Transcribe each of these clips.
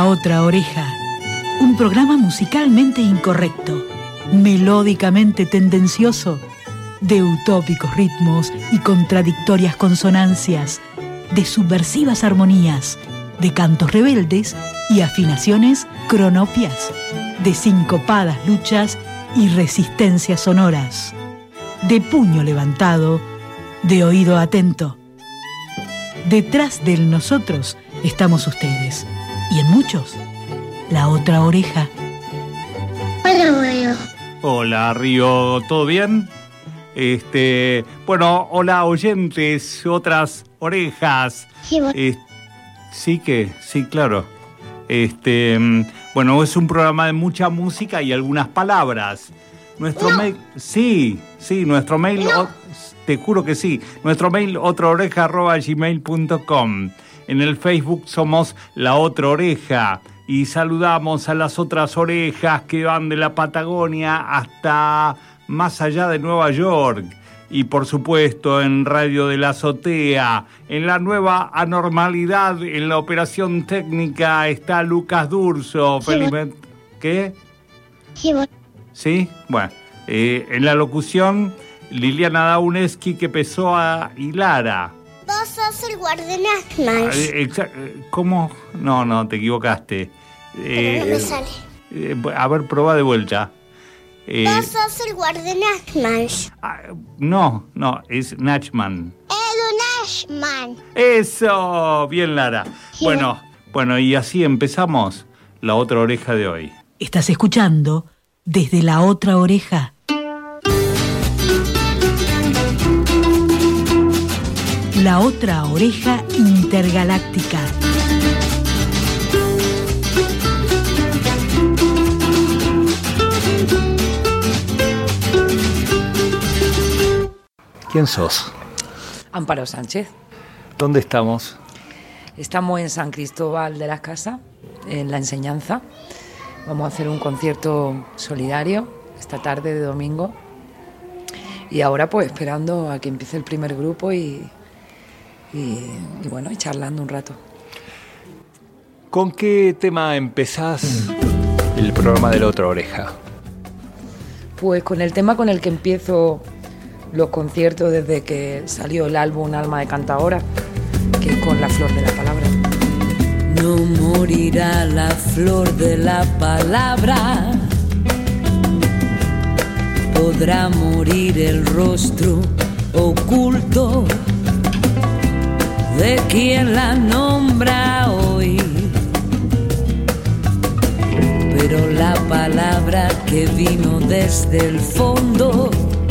La Otra Oreja, un programa musicalmente incorrecto, melódicamente tendencioso, de utópicos ritmos y contradictorias consonancias, de subversivas armonías, de cantos rebeldes y afinaciones cronopias, de sincopadas luchas y resistencias sonoras, de puño levantado, de oído atento. Detrás del nosotros estamos ustedes, y en muchos, la otra oreja. Hola, Río. Hola, Río, ¿todo bien? Bueno, hola, oyentes, otras orejas. Sí, Sí, claro. Bueno, es un programa de mucha música y algunas palabras. Nuestro mail, sí, nuestro mail, No. te juro que sí. Nuestro mail, otraoreja@gmail.com. En el Facebook somos La Otra Oreja y saludamos a las otras orejas que van de la Patagonia hasta más allá de Nueva York. Y por supuesto en Radio de la Azotea, en la nueva anormalidad, en la operación técnica está Lucas Durso. Sí, Felizmente. ¿Qué? Sí, ¿Sí? Bueno, en la locución, Liliana Dauneski, que pesó a Hilara. vos sos el guardián. ¿Cómo? No, te equivocaste. Pero no me sale. A ver, probá de vuelta. Vos sos el guardián. No, es Nachman. Nashman. ¡Eso! Bien, Lara. Sí. Bueno, y así empezamos La Otra Oreja de hoy. Estás escuchando Desde la Otra Oreja. La Otra Oreja Intergaláctica. ¿Quién sos? Amparo Sánchez. ¿Dónde estamos? Estamos en San Cristóbal de las Casas, en La Enseñanza. Vamos a hacer un concierto solidario esta tarde de domingo. Y ahora pues esperando a que empiece el primer grupo y bueno, y charlando un rato. ¿Con qué tema empezás el programa de La Otra Oreja? Pues con el tema con el que empiezo los conciertos desde que salió el álbum Alma de Cantadora, que es con La Flor de la Palabra. No morirá la flor de la palabra, podrá morir el rostro oculto de quien la nombra hoy, pero la palabra que vino desde el fondo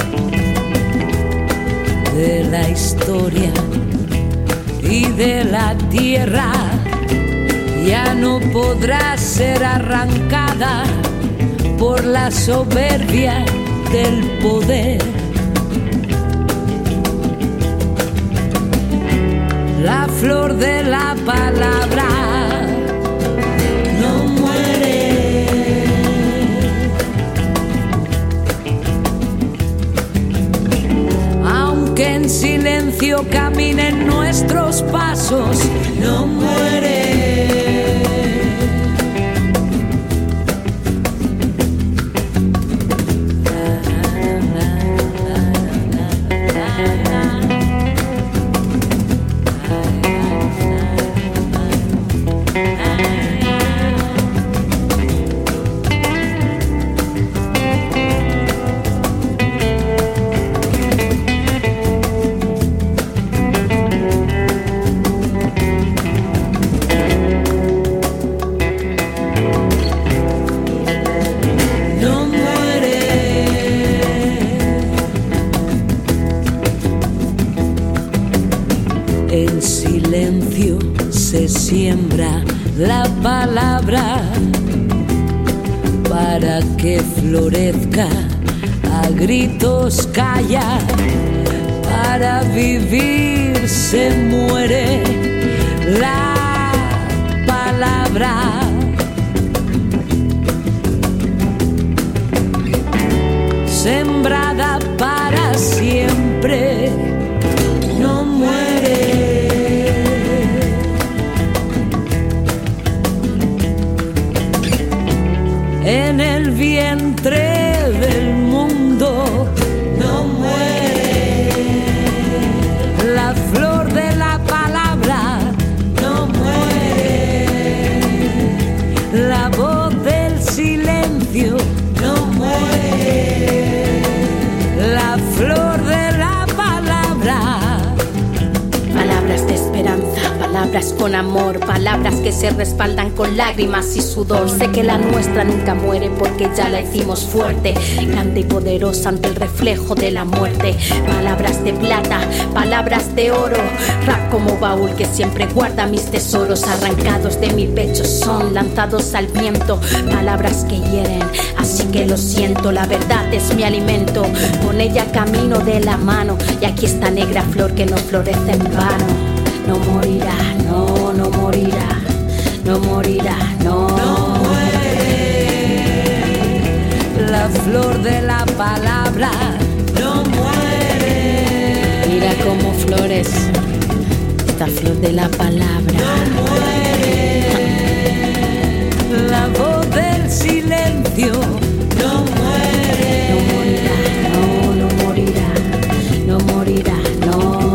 de la historia y de la tierra ya no podrá ser arrancada por la soberbia del poder. La flor de la palabra no muere, aunque en silencio caminen nuestros pasos, no muere. Siembra la palabra para que florezca, a gritos calla, para vivir se muere la palabra. Sembrada para siempre, no muere. vientre del mundo no muere. La flor de la palabra no muere. La voz del silencio no muere. La flor de la palabra. Palabras de esperanza, palabras con amor, palabras que se respaldan con lágrimas y sudor. Sé que la nuestra nunca muere porque ya la hicimos fuerte, grande y poderosa ante el reflejo de la muerte. Palabras de plata, palabras de oro, rap como baúl que siempre guarda mis tesoros. Arrancados de mi pecho son lanzados al viento, palabras que hieren, así que lo siento. La verdad es mi alimento, con ella camino de la mano. Y aquí esta negra flor que no florece en vano. No morirá, no, no morirá, no morirá, no, no muere. La flor de la palabra no muere. Mira cómo flores esta flor de la palabra. No muere. La voz del silencio no muere. No morirá, no, no morirá, no morirá, no.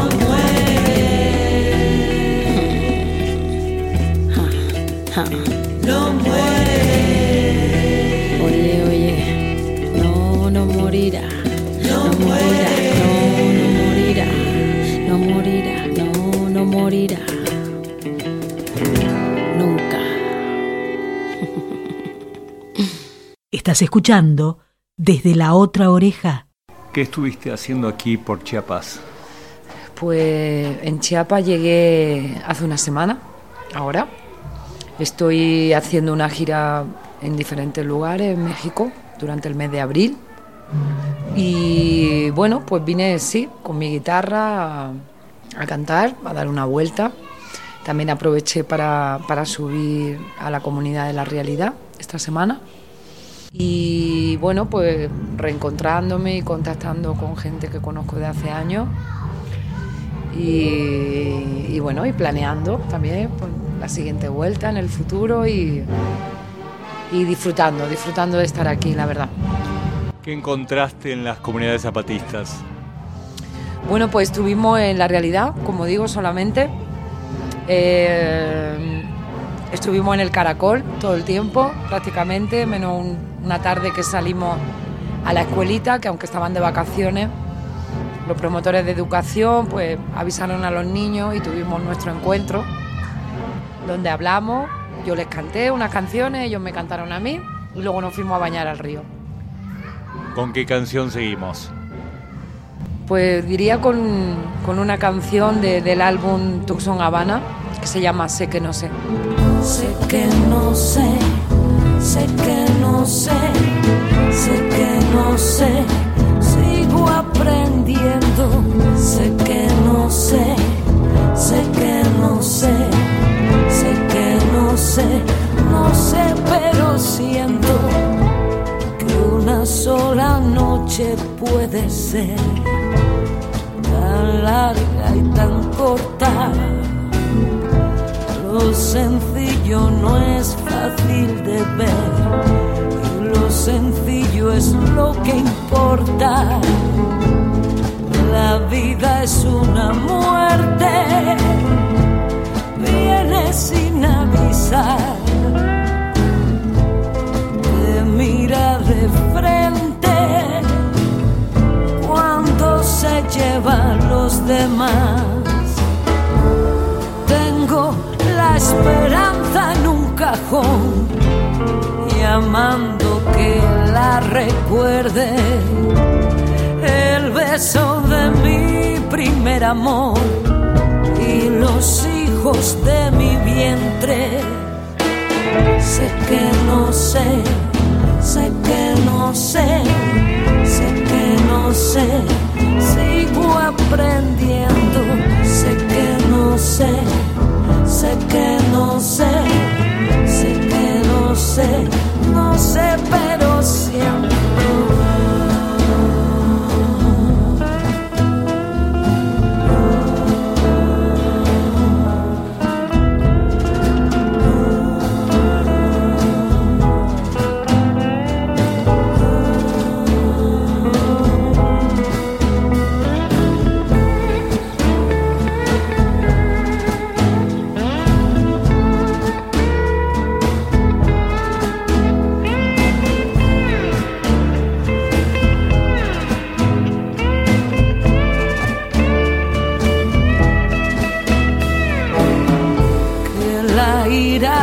No muere. Oye, oye, no, no morirá. No morirá, no, no morirá. No morirá, no, no morirá. Nunca. Estás escuchando Desde la Otra Oreja. ¿Qué estuviste haciendo aquí por Chiapas? Pues en Chiapas llegué hace una semana, ahora. Estoy haciendo una gira en diferentes lugares en México durante el mes de abril. Y bueno, pues vine, sí, con mi guitarra a cantar, a dar una vuelta. También aproveché para subir a la Comunidad de la Realidad esta semana. Y bueno, pues reencontrándome y contactando con gente que conozco de hace años. Y bueno, y planeando también pues, la siguiente vuelta en el futuro y disfrutando de estar aquí, la verdad. ¿Qué encontraste en las comunidades zapatistas? Bueno, pues estuvimos en la Realidad, como digo, solamente. Estuvimos en el Caracol todo el tiempo, prácticamente, menos una tarde que salimos a la escuelita, que aunque estaban de vacaciones, los promotores de educación pues avisaron a los niños y tuvimos nuestro encuentro donde hablamos, yo les canté unas canciones, ellos me cantaron a mí y luego nos fuimos a bañar al río. ¿Con qué canción seguimos? Pues diría con una canción del álbum Tucson Habana que se llama Sé que no sé. Sé que no sé, sé que no sé, sé que no sé. Sigo aprendiendo, sé que no sé, sé que no sé, sé que no sé, no sé, pero siento que una sola noche puede ser tan larga y tan corta. Lo sencillo no es fácil de ver. Lo sencillo es lo que importa. La vida es una muerte, viene sin avisar, te mira de frente cuando se llevan los demás. Tengo la esperanza en un cajón, llamando que la recuerde, el beso de mi primer amor y los hijos de mi vientre. Sé que no sé, sé que no sé, sé que no sé, sigo aprendiendo. Sé que no sé, sé que no sé, sé que no sé, no sé, pero siempre.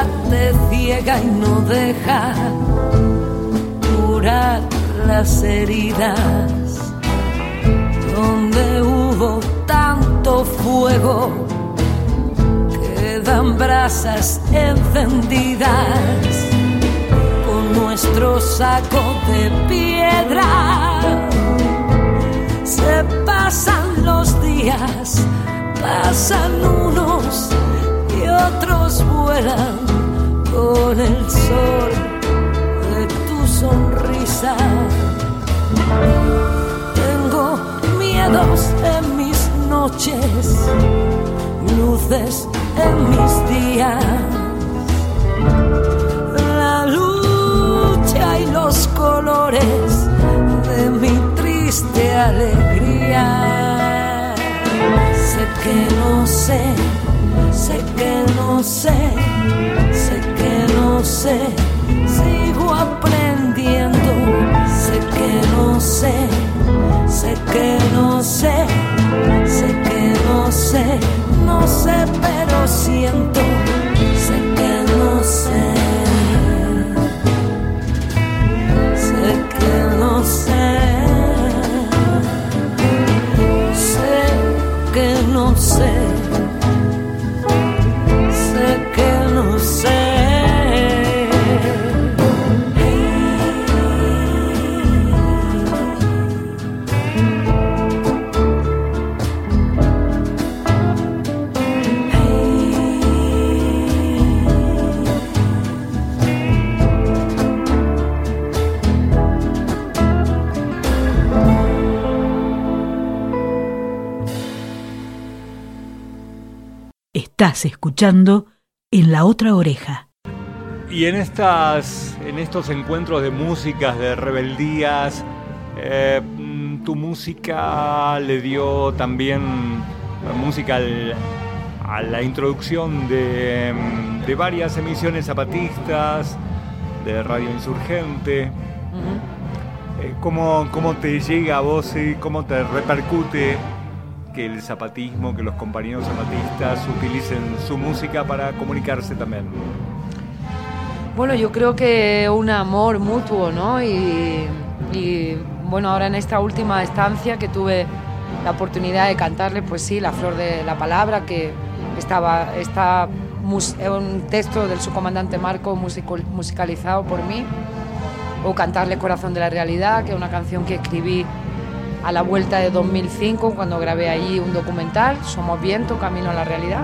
te ciega y no deja curar las heridas. Donde hubo tanto fuego, quedan brasas encendidas. Con nuestro saco de piedra se pasan los días, pasan unos y otros vuelan con el sol de tu sonrisa. Tengo miedos en mis noches, luces en mis días. La lucha y los colores de mi triste alegría. Sé que no sé, sé que no sé, sé que no sé, sigo aprendiendo. Sé que no sé, sé que no sé, sé que no sé, no sé pero siento. Sé que no sé, sé que no sé, sé que no sé, sé que no sé. Estás escuchando En la Otra Oreja. Y en estos encuentros de músicas, de rebeldías, tu música le dio también música a la introducción de varias emisiones zapatistas, de Radio Insurgente. ¿Cómo te llega a vos y cómo te repercute que el zapatismo, que los compañeros zapatistas utilicen su música para comunicarse también? Bueno, yo creo que un amor mutuo, ¿no? Y bueno, ahora en esta última estancia que tuve la oportunidad de cantarle, pues sí, La Flor de la Palabra, que está un texto del subcomandante Marco musicalizado por mí, o cantarle Corazón de la Realidad, que es una canción que escribí a la vuelta de 2005, cuando grabé allí un documental, Somos Viento, Camino a la Realidad.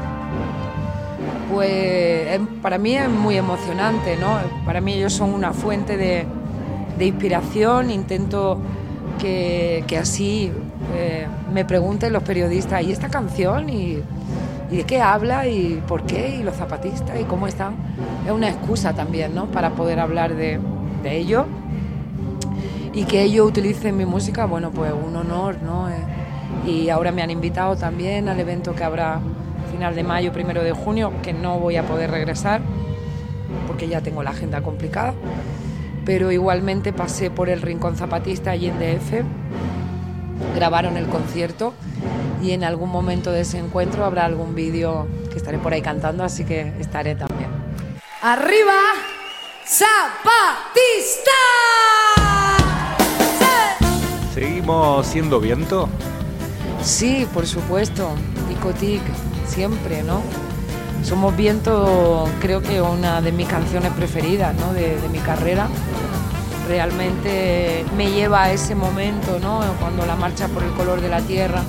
Pues para mí es muy emocionante, ¿no? Para mí ellos son una fuente de inspiración. Intento que así me pregunten los periodistas, ¿y esta canción? ¿Y de qué habla? ¿Y por qué? ¿Y los zapatistas? ¿Y cómo están? Es una excusa también, ¿no? Para poder hablar de ello. Y que ellos utilicen mi música, bueno, pues un honor, ¿no? Y ahora me han invitado también al evento que habrá final de mayo, 1 de junio, que no voy a poder regresar porque ya tengo la agenda complicada, pero igualmente pasé por el Rincón Zapatista allí en DF, grabaron el concierto y en algún momento de ese encuentro habrá algún vídeo que estaré por ahí cantando, así que estaré también. ¡Arriba, Zapatista! ¿Seguimos siendo viento? Sí, por supuesto, Dicotic, siempre, ¿no? Somos Viento, creo que una de mis canciones preferidas, ¿no? de mi carrera. Realmente me lleva a ese momento, ¿no? Cuando la marcha por el color de la tierra,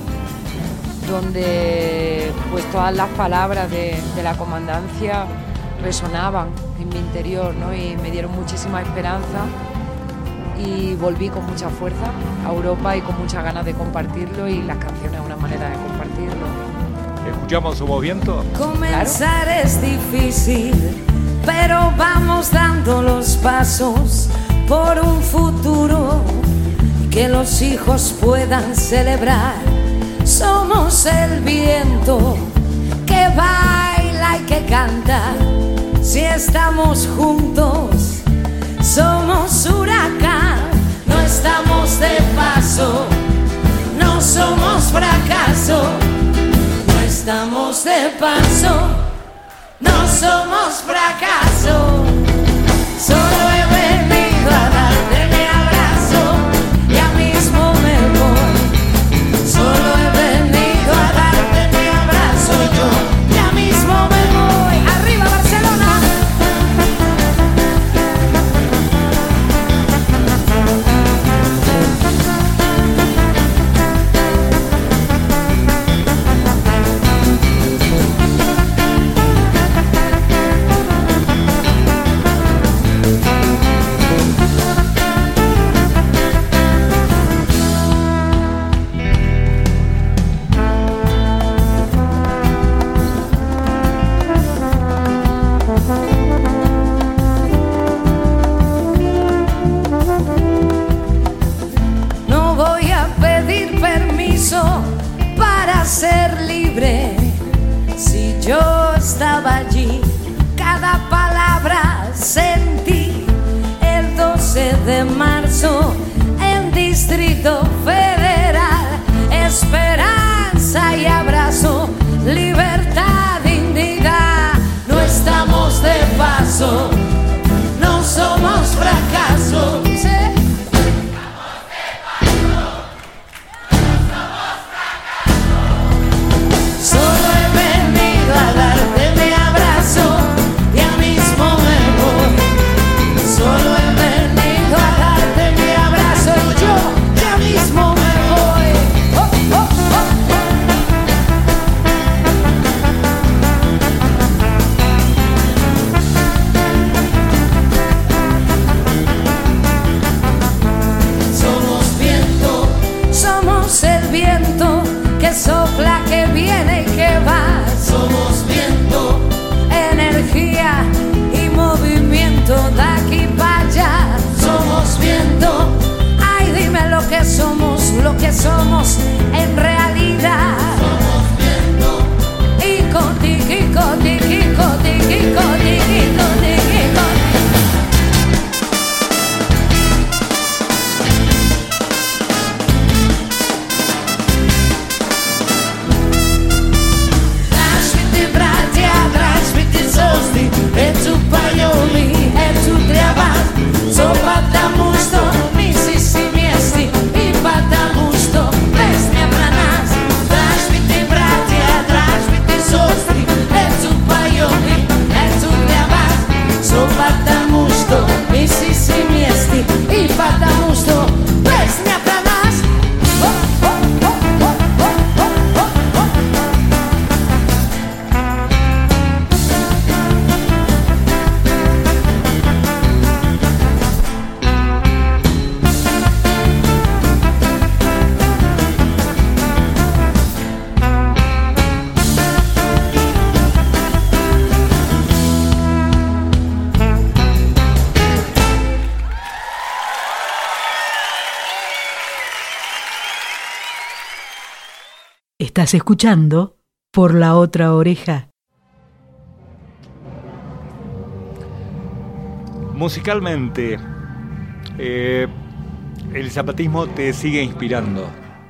donde pues todas las palabras de la comandancia resonaban en mi interior, ¿no? Y me dieron muchísima esperanza. Y volví con mucha fuerza a Europa y con muchas ganas de compartirlo, y las canciones es una manera de compartirlo. ¿Escuchamos Somos Viento? Comenzar es difícil, pero vamos dando los pasos por un futuro que los hijos puedan celebrar. Somos el viento que baila y que canta. Si estamos juntos, somos huracán. No estamos de paso, no somos fracaso. No estamos de paso, no somos somos fracaso. Solo he venido a darte mi abrazo, ya mismo me voy. Solo he venido a darte mi abrazo, yo ya mismo me voy. ¡Arriba Barcelona! No voy a pedir permiso para ser libre. Si yo estaba allí, cada palabra sentí. El 12 de marzo en Distrito Federal, esperanza y abrazo, libertad, dignidad. No estamos de paso, no somos fracaso. Solo he venido a darte mi abrazo, ya mismo me voy. Solo he venido a darte mi abrazo, yo ya mismo me voy. Oh, oh, oh, oh. Somos viento, somos el viento que sopla, que viene y que va. Somos viento, energía y movimiento de aquí para allá. Somos viento, ay dime lo que somos en realidad. Somos viento, ico, tiquico, tiquico, tiquico, tiquico, tiquico. E tu pajomi, e tu treabas, so patamusto, misisi miesti, i patamusto, pesmia pranas, trasviti bratia, trasviti sostri, e tu pajomi, e tu treabas, so patamusto, misisi miesti, i patamusto, pesmia pranas. Oh, oh, oh, oh, oh, oh, oh, oh. Estás escuchando Por la Otra Oreja. Musicalmente, el zapatismo te sigue inspirando.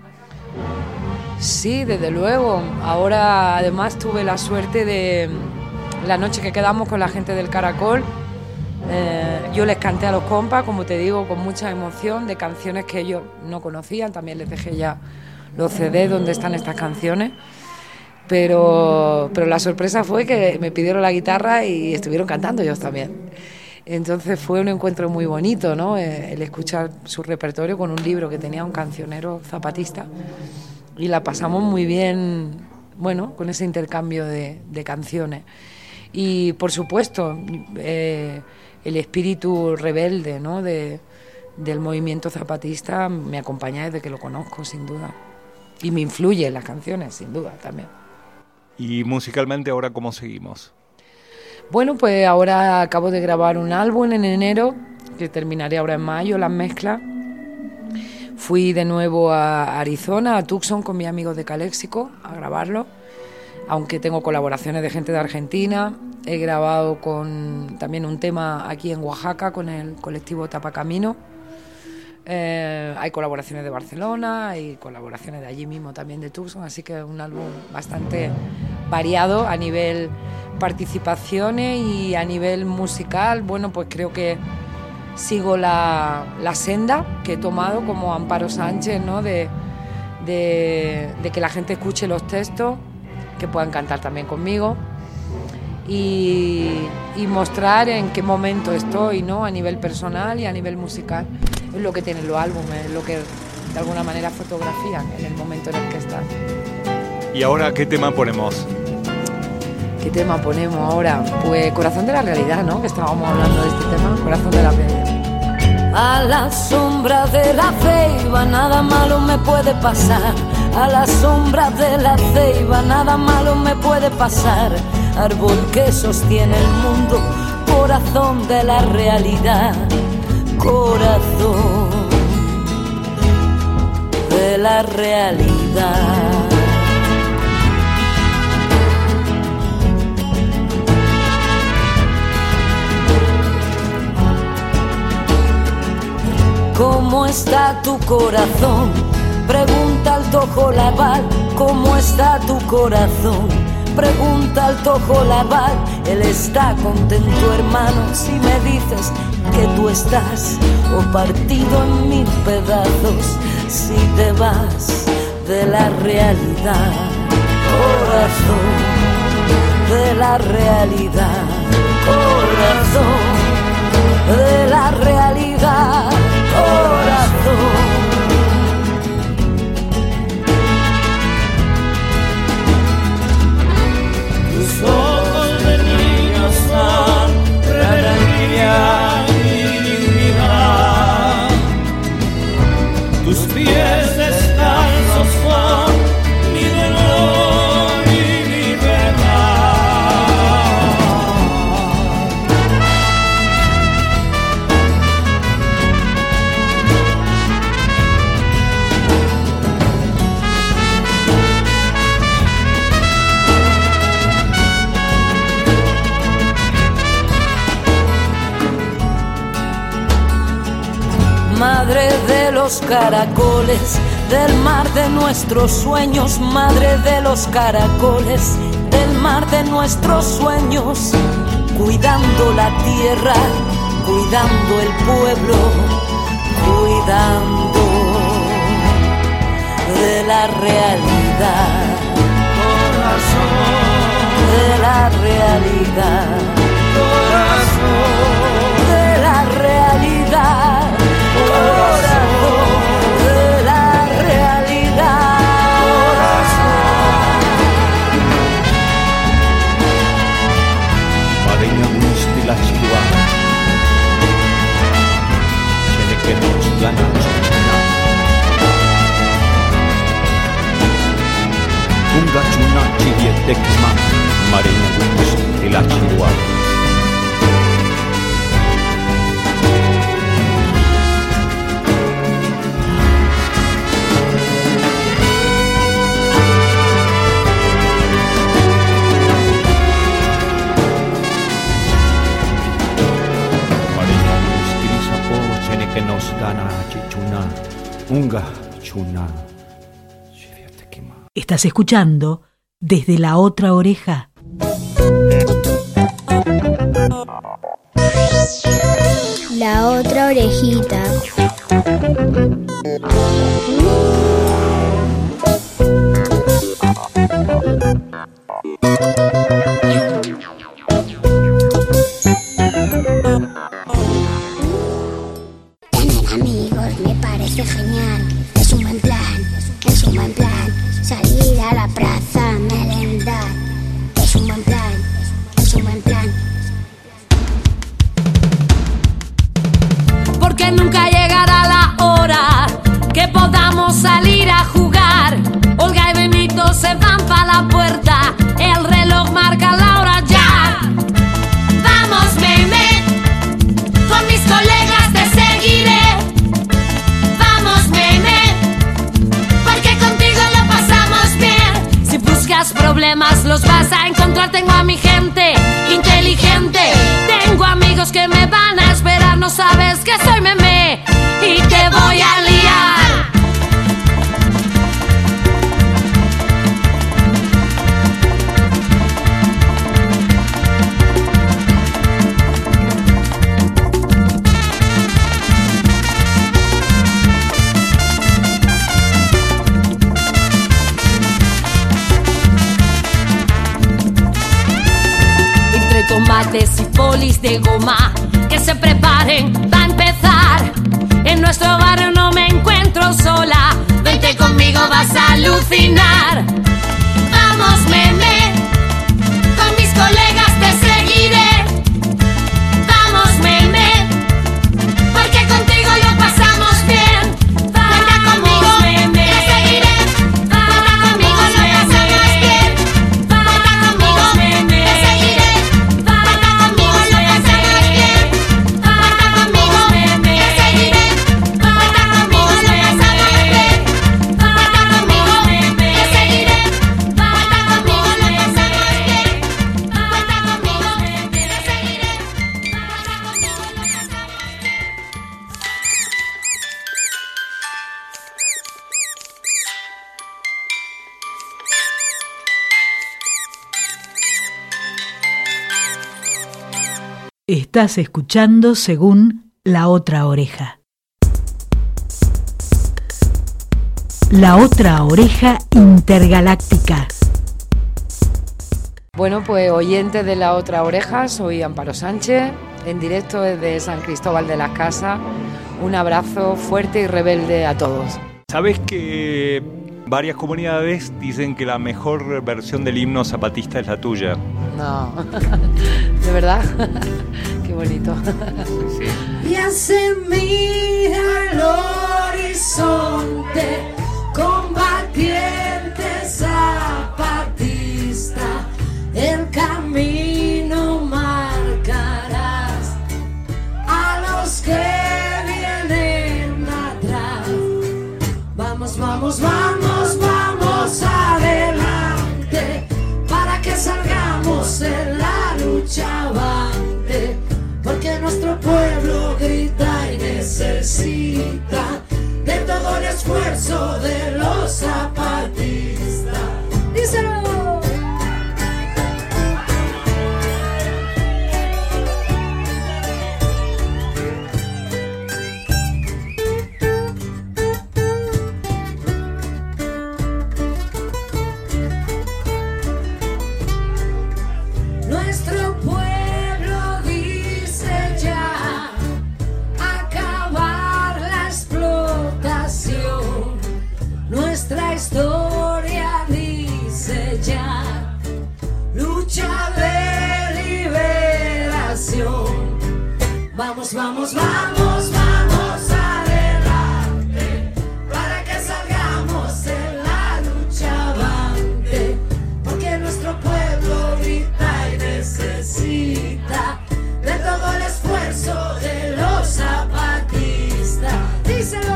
Sí, desde luego. Ahora además tuve la suerte de la noche que quedamos con la gente del Caracol. Yo les canté a los compas, como te digo, con mucha emoción, de canciones que ellos no conocían. También les dejé ya los CDs donde están estas canciones. Pero la sorpresa fue que me pidieron la guitarra y estuvieron cantando ellos también. Entonces fue un encuentro muy bonito, ¿no? El escuchar su repertorio con un libro que tenía un cancionero zapatista. Y la pasamos muy bien, bueno, con ese intercambio de canciones. Y por supuesto, el espíritu rebelde, ¿no? del movimiento zapatista me acompaña desde que lo conozco, sin duda. Y me influye en las canciones, sin duda, también. ¿Y musicalmente ahora cómo seguimos? Bueno, pues ahora acabo de grabar un álbum en enero, que terminaré ahora en mayo, las mezclas. Fui de nuevo a Arizona, a Tucson, con mis amigos de Caléxico, a grabarlo. Aunque tengo colaboraciones de gente de Argentina. He grabado también un tema aquí en Oaxaca con el colectivo Tapacamino. Hay colaboraciones de Barcelona, hay colaboraciones de allí mismo también de Tucson, así que es un álbum bastante variado a nivel participaciones y a nivel musical. Bueno, pues creo que sigo la senda que he tomado como Amparo Sánchez, ¿no? De que la gente escuche los textos, que puedan cantar también conmigo y mostrar en qué momento estoy, ¿no? A nivel personal y a nivel musical. Es lo que tienen los álbumes, es lo que de alguna manera fotografían en el momento en el que están. ¿Y ahora qué tema ponemos? ¿Qué tema ponemos ahora? Pues Corazón de la Realidad, ¿no? Que estábamos hablando de este tema, Corazón de la Realidad. A la sombra de la ceiba nada malo me puede pasar. A la sombra de la ceiba nada malo me puede pasar. Árbol que sostiene el mundo, corazón de la realidad. Corazón de la realidad. ¿Cómo está tu corazón? Pregunta al Tojo Laval. ¿Cómo está tu corazón? Pregunta al Tojo Laval. Él está contento, hermano, si me dices que tú estás o partido en mil pedazos, si te vas de la realidad. Corazón de la realidad. Corazón de la realidad. Corazón. Tus ojos de niño son rebeldía y dignidad. Tus pies descalzos son mi dolor y mi verdad. Madre de los caracoles, del mar de nuestros sueños, madre de los caracoles, del mar de nuestros sueños, cuidando la tierra, cuidando el pueblo, cuidando de la realidad. Corazón de la realidad. Corazón de la realidad. Corazón de la realidad. Pareña gusti la ciudad, tiene que nos ganar. Unga chuna chiviete kima, pareña gusti la ciudad. Que nos gana chichuna, unga chuna. Estás escuchando Desde la Otra Oreja. La otra orejita. Amigos, me parece genial. Es un buen plan salir a la plaza a merendar. Es un buen plan. Porque nunca llegará la hora que podamos salir a jugar. Olga y Benito se van pa' la puerta, el reloj marca la hora ya. Vamos, Mehmet, con mis colegas te seguiré. Problemas los vas a encontrar. Tengo a mi gente inteligente, tengo amigos que me van a esperar. No sabes que soy meme y te voy a liar. chocolates y polis de goma. Que se preparen, va a empezar. En nuestro barrio no me encuentro sola. Vente conmigo, vas a alucinar. Vamos, meme, con mis colegas te seguiré. Vamos, meme, porque contigo lo pasamos bien. Cuenta conmigo, meme, te seguiré. Cuenta conmigo, lo pasamos bien. Cuenta conmigo, meme, te seguiré. Cuenta conmigo, lo pasamos bien. Cuenta conmigo, meme, te seguiré. Cuenta conmigo, lo pasamos bien. Cuenta conmigo, meme, te seguiré. Cuenta conmigo, lo pasamos bien. Cuenta conmigo, meme, te seguiré. Cuenta conmigo, lo pasamos bien. Estás escuchando según La Otra Oreja. La Otra Oreja Intergaláctica. Bueno, pues oyentes de La Otra Oreja, soy Amparo Sánchez, en directo desde San Cristóbal de las Casas. Un abrazo fuerte y rebelde a todos. ¿Sabés que varias comunidades dicen que la mejor versión del himno zapatista es la tuya? No, de verdad, qué bonito. Sí. Ya se mira el horizonte, combatiente zapatista, el camino marcarás a los que vienen atrás. Vamos, vamos, vamos, vamos adelante, para que salgamos en la lucha avante, porque nuestro pueblo grita y necesita de todo el esfuerzo de los zapatistas. ¡Díselo! Nuestro pueblo dice ya acabar la explotación. Nuestra historia dice ya lucha de liberación. Vamos, vamos, vamos, vamos adelante, para que salgamos en la lucha avante, porque nuestro pueblo grita y necesita de todo el esfuerzo de los zapatistas. ¡Díselo!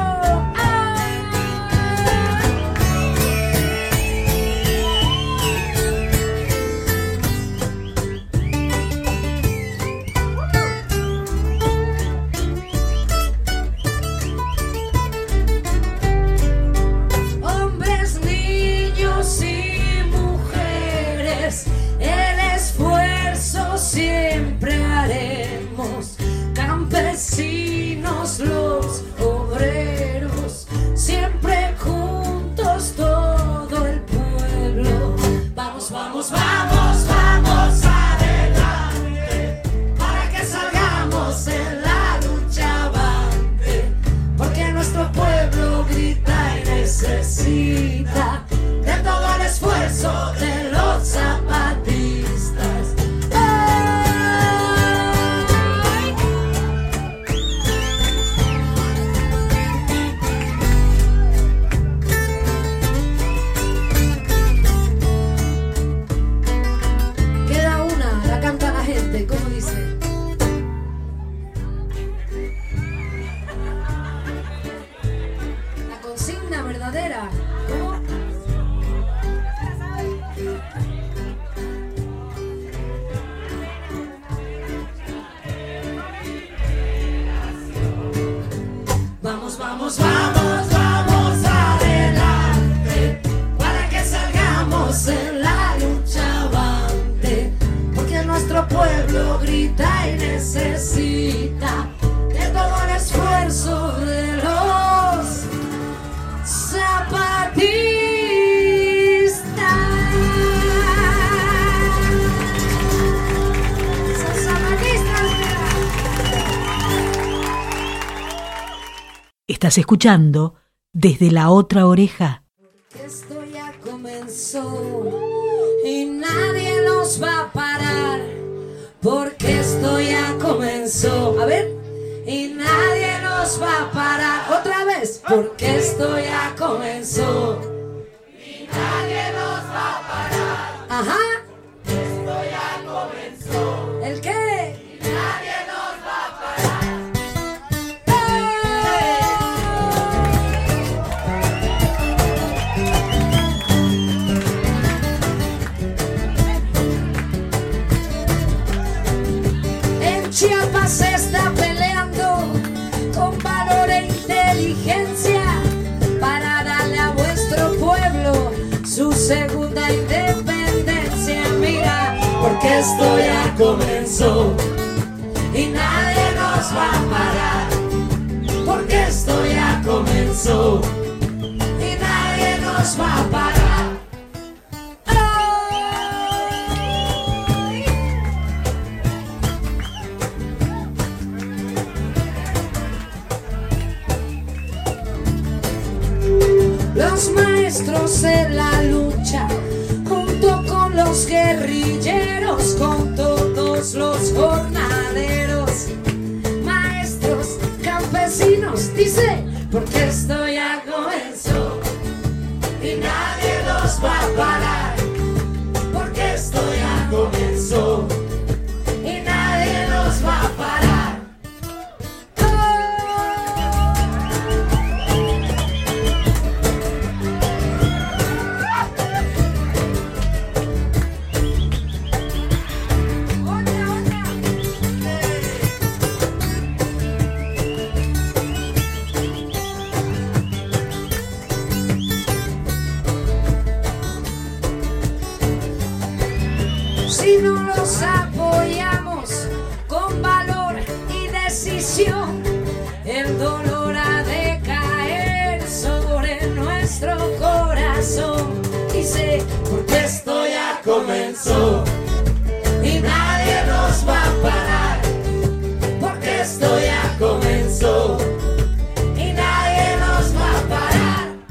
Hombres, niños y mujeres, el esfuerzo siempre haremos. Campesinos, los obreros, siempre juntos todo el pueblo. Vamos, vamos, vamos, vamos adelante, para que salgamos en la lucha avante, porque nuestro pueblo grita y necesita de todo el esfuerzo de los zapatistas. Queda una, la canta la gente, ¿cómo dice? La consigna verdadera. ¿Cómo? Vamos, vamos, vamos, vamos adelante, para que salgamos en la lucha avante, porque nuestro pueblo grita y necesita de todo el esfuerzo de los zapatistas. Estás escuchando Desde la Otra Oreja. Esto ya comenzó y nadie nos va a parar, porque esto ya comenzó. A ver, y nadie nos va a parar. Otra vez, porque esto ya comenzó y nadie nos va a parar. Ajá. Esto ya comenzó. ¿El qué? Y nadie nos va a parar. Chiapas se está peleando con valor e inteligencia para darle a vuestro pueblo su segunda independencia. Mira, porque esto ya comenzó y nadie nos va a parar. Porque esto ya comenzó y nadie nos va a parar. Los maestros en la lucha, junto con los guerrilleros, con todos los jornaleros, maestros, campesinos, dice, porque esto ya comenzó y nadie nos va a parar. Porque esto ya comenzó y nadie nos va a parar. Si no los apoyamos con valor y decisión, el dolor ha de caer sobre nuestro corazón. Dice, porque esto ya comenzó y nadie nos va a parar. Porque esto ya comenzó y nadie nos va a parar.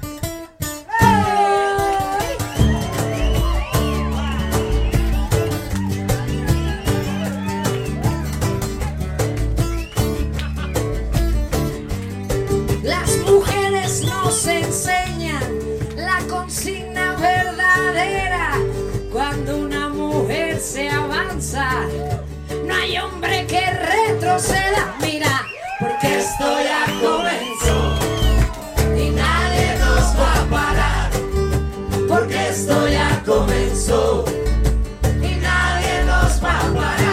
Las mujeres nos enseñan la consigna verdadera. Cuando una mujer se avanza, no hay hombre que retroceda. Mira, porque esto ya comenzó y nadie nos va a parar. Porque esto ya comenzó y nadie nos va a parar.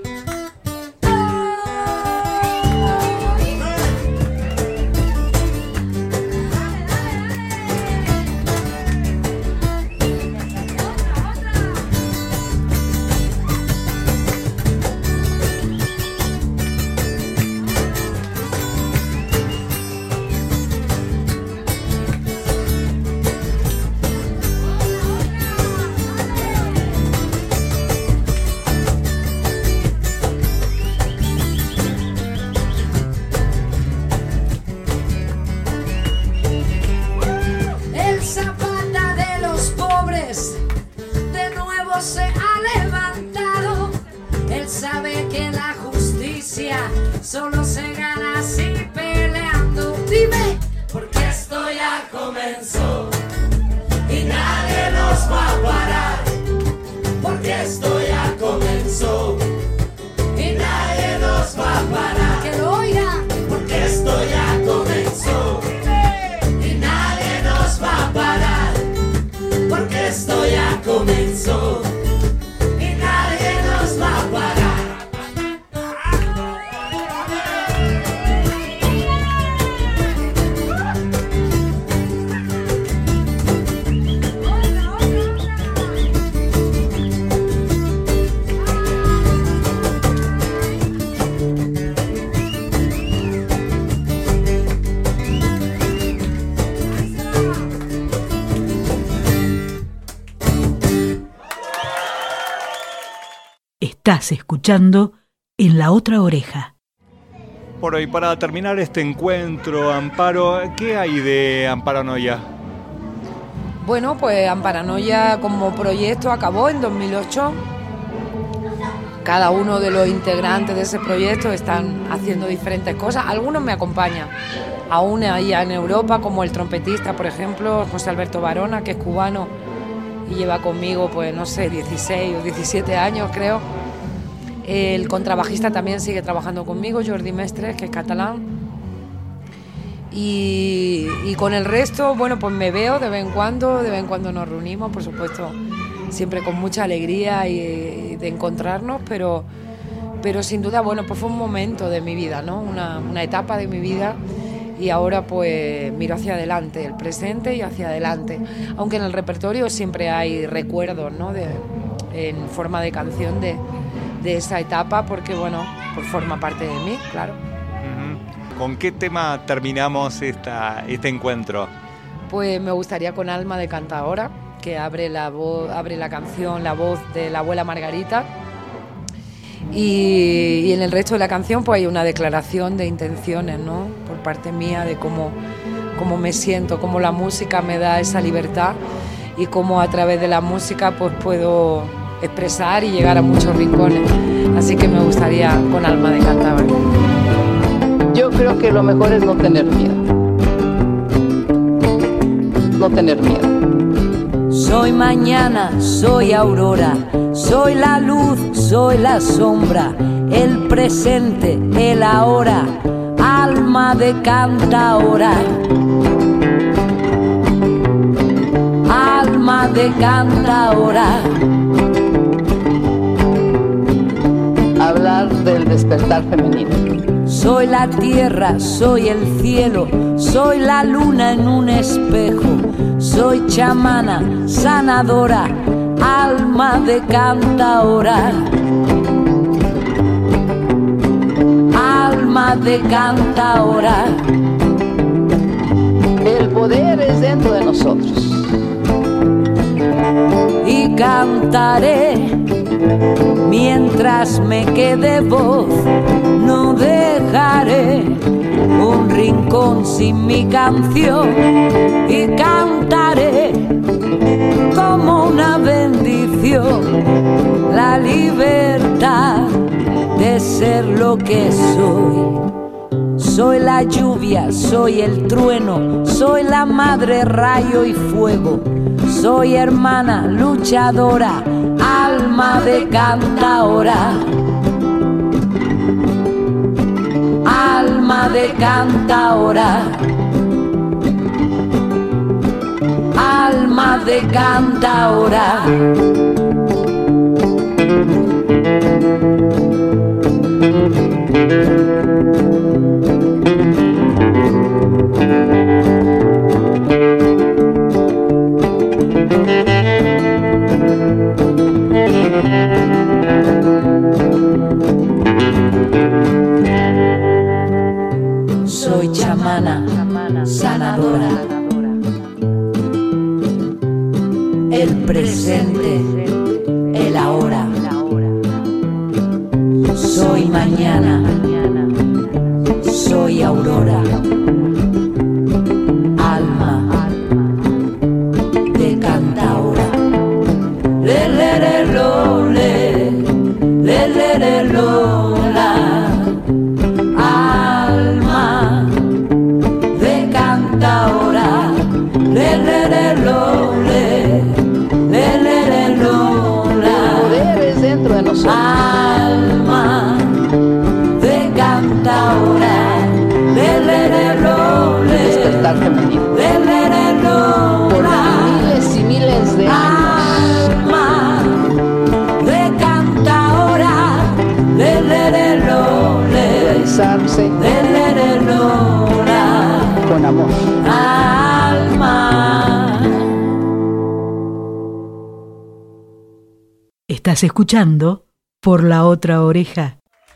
Se ha levantado, él sabe que la justicia solo se gana así peleando. Dime, porque esto ya comenzó y nadie nos va a parar. Porque esto ya comenzó y nadie nos va a parar. Que lo oiga, porque esto ya comenzó y nadie nos va a parar. Porque esto ya comenzó y nadie nos va a parar. Estás escuchando En la Otra Oreja. Bueno, y para terminar este encuentro, Amparo, ¿qué hay de Amparanoia? Bueno, pues Amparanoia como proyecto acabó en 2008. Cada uno de los integrantes de ese proyecto están haciendo diferentes cosas. Algunos me acompañan, aún allá en Europa, como el trompetista, por ejemplo, José Alberto Barona, que es cubano y lleva conmigo, pues no sé, 16 o 17 años, creo. El contrabajista también sigue trabajando conmigo, Jordi Mestres, que es catalán. Y con el resto, bueno, pues me veo de vez en cuando nos reunimos, por supuesto, siempre con mucha alegría y de encontrarnos, pero sin duda, bueno, pues fue un momento de mi vida, ¿no? Una etapa de mi vida, y ahora pues miro hacia adelante, el presente y hacia adelante, aunque en el repertorio siempre hay recuerdos, ¿no? En forma de canción de esa etapa, porque bueno, pues forma parte de mí, claro. ¿Con qué tema terminamos este encuentro? Pues me gustaría con Alma de Cantaora, que abre la canción, la voz de la abuela Margarita, y en el resto de la canción pues hay una declaración de intenciones, ¿no? Por parte mía, de cómo me siento, cómo la música me da esa libertad y cómo a través de la música pues puedo expresar y llegar a muchos rincones. Así que me gustaría con Alma de Cantaora. Yo creo que lo mejor es no tener miedo. No tener miedo. Soy mañana, soy aurora, soy la luz, soy la sombra, el presente, el ahora, alma de cantaora. Alma de cantaora. Hablar del despertar femenino. Soy la tierra, soy el cielo, soy la luna en un espejo, soy chamana, sanadora, alma de cantaora. Alma de cantaora. El poder es dentro de nosotros. Y cantaré mientras me quede voz, no dejaré un rincón sin mi canción, y cantaré como una bendición la libertad de ser lo que soy. Soy la lluvia, soy el trueno, soy la madre rayo y fuego, soy hermana luchadora, alma de cantaora. Alma de cantaora. Alma de cantaora. Soy chamana, sanadora. El presente, el ahora. Soy mañana, soy aurora. Alma de cantaora. Le le le lo le, le le le lo la. Alma de cantaora. Le le le lo le, le le le lo la. El poder es dentro de nosotros. Alma de cantaora. Le le le lo le. Despertar femenino. Le le le lo Por la. miles y miles de años. Alma de cantaora. Le le le lo le. Realizarse Le le le lo la. con amor. Alma. Estás escuchando Por la Otra Oreja.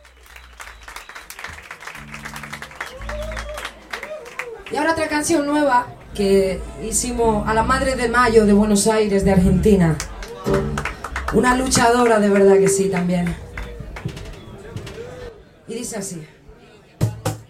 Y ahora otra canción nueva que hicimos a la Madre de Mayo de Buenos Aires, de Argentina. Una luchadora, de verdad que sí, también. Y dice así.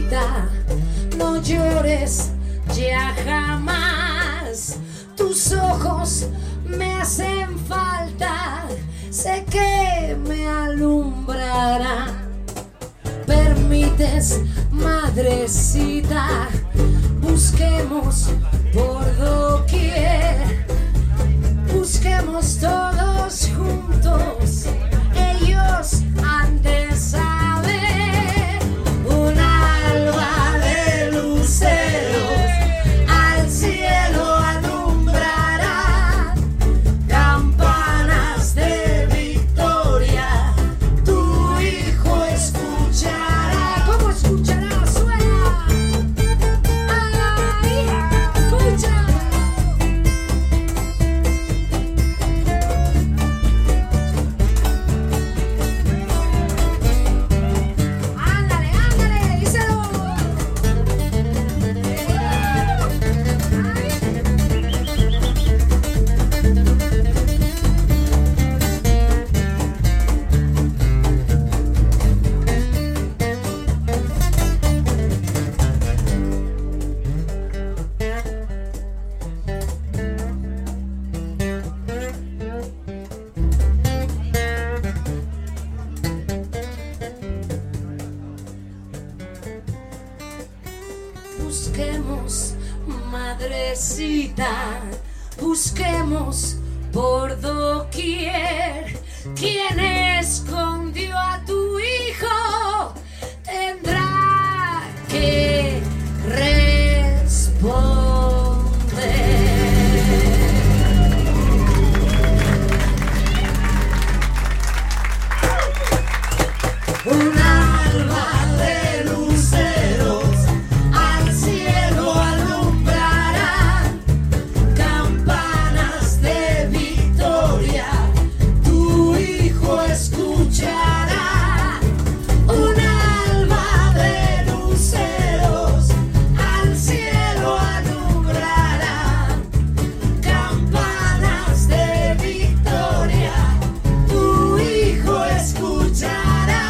madrecita, no llores ya jamás. Tus ojos me hacen falta, sé que me alumbrarán. Permites, madrecita, busquemos por doquier, busquemos todos juntos, ellos han de saber. Un alba de luceros al cielo alumbrará, campanas de victoria tu hijo escuchará. ¿Cómo escuchará? Suena. Ay, escucha. Ándale, ándale, díselo. Busquemos, madrecita, busquemos por doquier. Quien escondió a tu hijo tendrá que responder. Un alba de luceros al cielo alumbrarán, campanas de victoria tu hijo escuchará. Un alba de luceros al cielo alumbrarán, campanas de victoria tu hijo escuchará.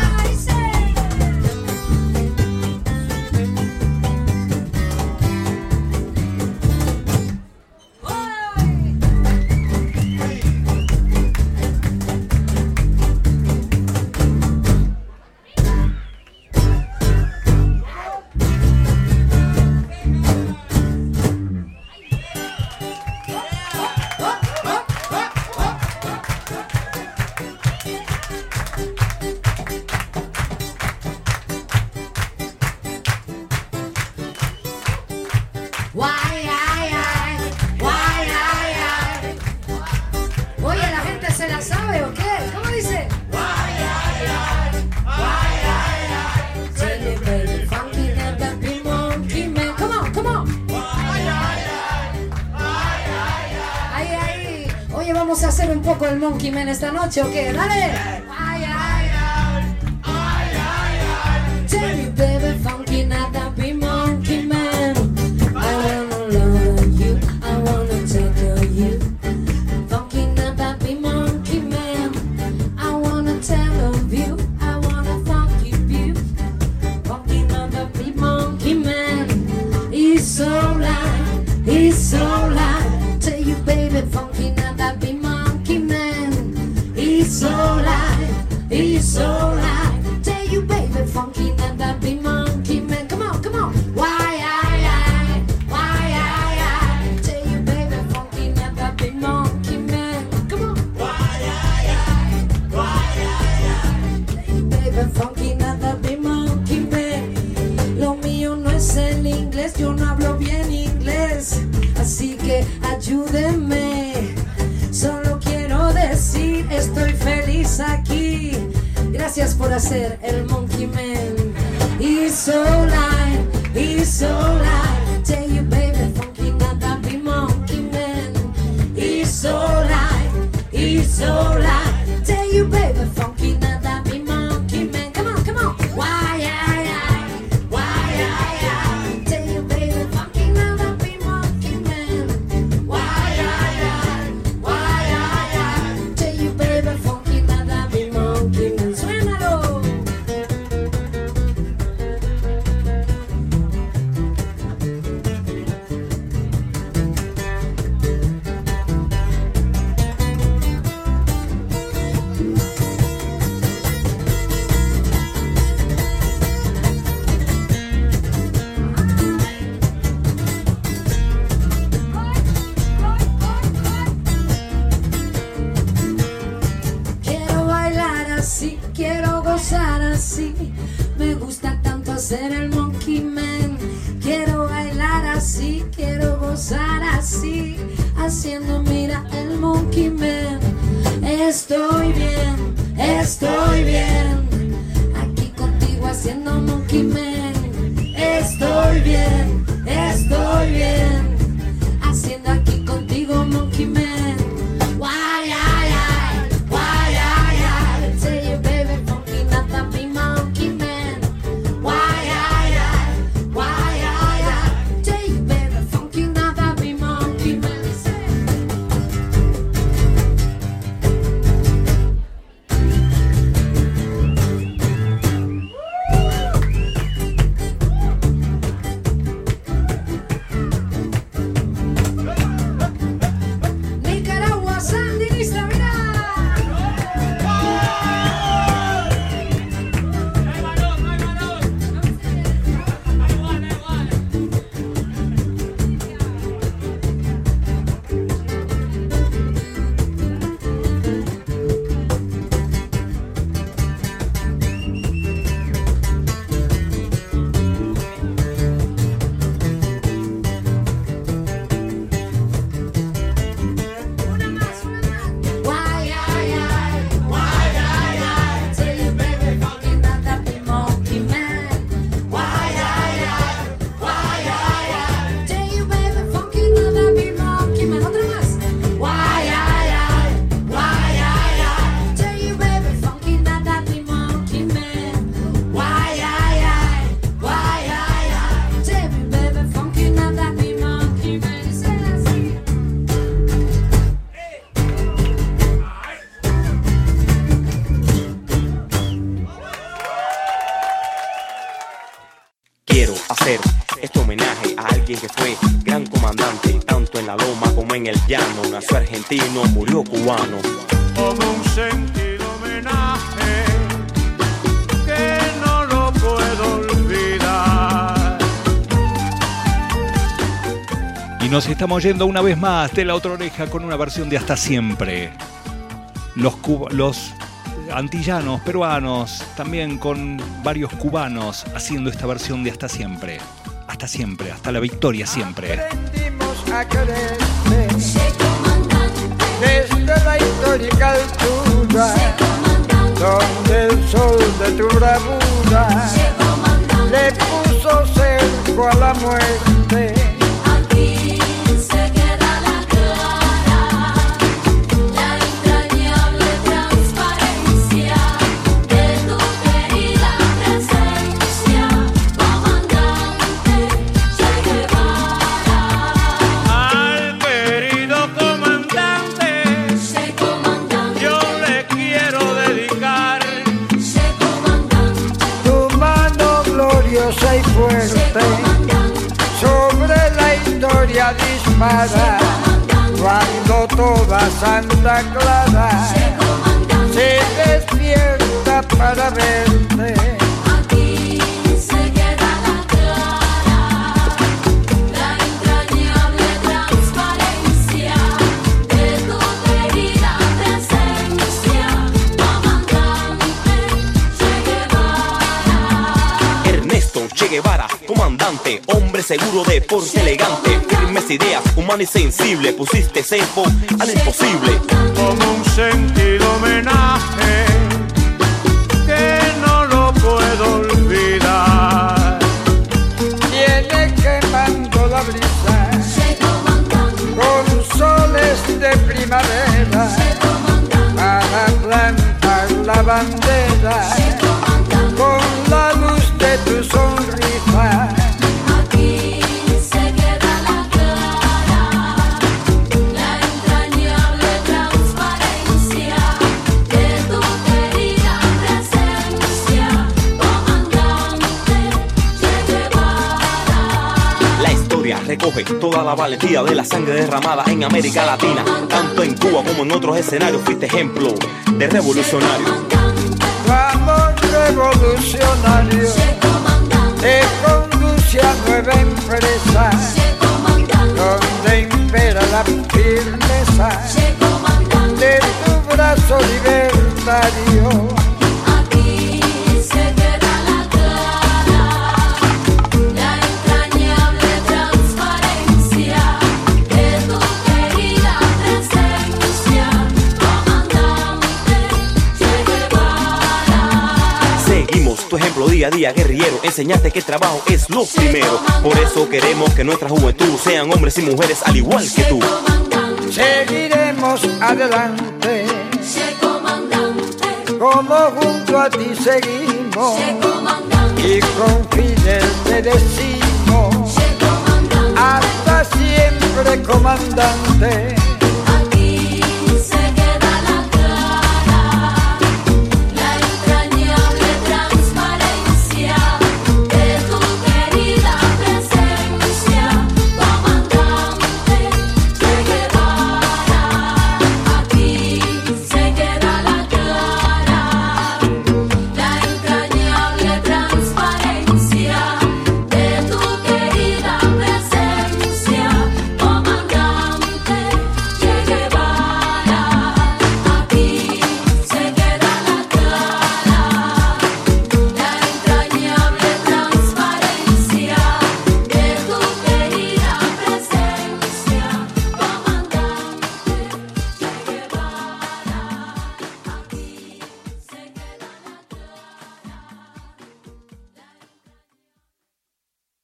Oye, ¿la gente se la sabe o qué? ¿Cómo dice? Silly baby, funky, that happy monkey man. Come on, come on. Ay. Oye, vamos a hacer un poco el monkey man esta noche o qué? Dale. Silly baby, funky, that happy monkey man. I wanna love you, I wanna tickle you. Funky, that happy monkey man. I wanna tell of you, I wanna fuck you. Funky, that happy monkey man. He's so light, tell you baby, funky, that happy monkey man. He's so light, tell you baby, funky, that happy monkey man. Come on, come on. Why I, tell you baby, funky, that happy monkey man. Come on. Why I, tell you baby, funky, that happy monkey man. Lo mío no es el inglés, yo no hablo bien inglés, así que ayúdenme. Solo quiero decir, estoy feliz aquí. Gracias por hacer el Monkey Man. He's so light, tell you baby, funky, that happy monkey man. He's so light, tell you baby, funky, that happy monkey man. Come on, come on. Why I, tell you baby, funky, that happy monkey man. Why I, tell you baby, funky, that happy monkey man. Suénalo. ser el Monkey Man. Quiero bailar así, quiero gozar así, haciendo mira el Monkey Man. Estoy bien, aquí contigo haciendo Monkey Man. Estoy bien, haciendo aquí contigo Monkey Man. Why, tell you baby, funky, not that be Monkey Man. Why, tell you baby, funky, not that be Monkey Man. Nicaragua, sandinista, mira. Why, tell you baby, funky, not that be Monkey Man. Why, tell you baby, funky, not that be Monkey Man. Otra más. Why, tell you baby, funky, not that be Monkey Man. Why, tell you baby, funky, not that be Monkey Man. Quiero hacer este homenaje a alguien que fue gran comandante, tanto en la loma como en el llano. Nació argentino, murió cubano. Como un sentido homenaje que no lo puedo olvidar. Y nos estamos yendo una vez más de La Otra Oreja con una versión de Hasta Siempre. Los antillanos, peruanos, también con varios cubanos haciendo esta versión de Hasta Siempre. Hasta siempre, hasta la victoria siempre. Aprendimos a quererte desde la histórica altura, donde el sol de tu bravura le puso cerco a la muerte. Aquí se queda la clara, la entrañable transparencia de tu querida presencia, comandante Che Guevara. Al querido comandante, yo le quiero dedicar Tu mano gloriosa y fuerte sobre la historia dispara, cuando toda Santa Clara se despierta para verte. Aquí se queda la clara, la entrañable transparencia de tu querida presencia, comandante Che Guevara. Ernesto Che Guevara, comandante, hombre seguro de porte elegante, firmes ideas, humano y sensible, pusiste cerco al imposible. como un sentido homenaje que no lo puedo olvidar. Viene quemando la brisa con soles de primavera para plantar la bandera con la luz de tu sonrisa. Aquí se queda la clara, la entrañable transparencia de tu querida presencia, comandante Che Guevara. La historia recoge toda la valentía de la sangre derramada en América Latina. Tanto en Cuba como en otros escenarios fuiste ejemplo de revolucionario. Vamos revolucionario, te conduce a nueva empresa, donde impera la firmeza de tu brazo libertario. Aquí se queda la clara, día a día, guerrillero, enseñarte que el trabajo es lo primero. Por eso queremos que nuestra juventud sean hombres y mujeres al igual que tú. Seguiremos adelante, como junto a ti seguimos, y con Fidel te decimos, hasta siempre, comandante.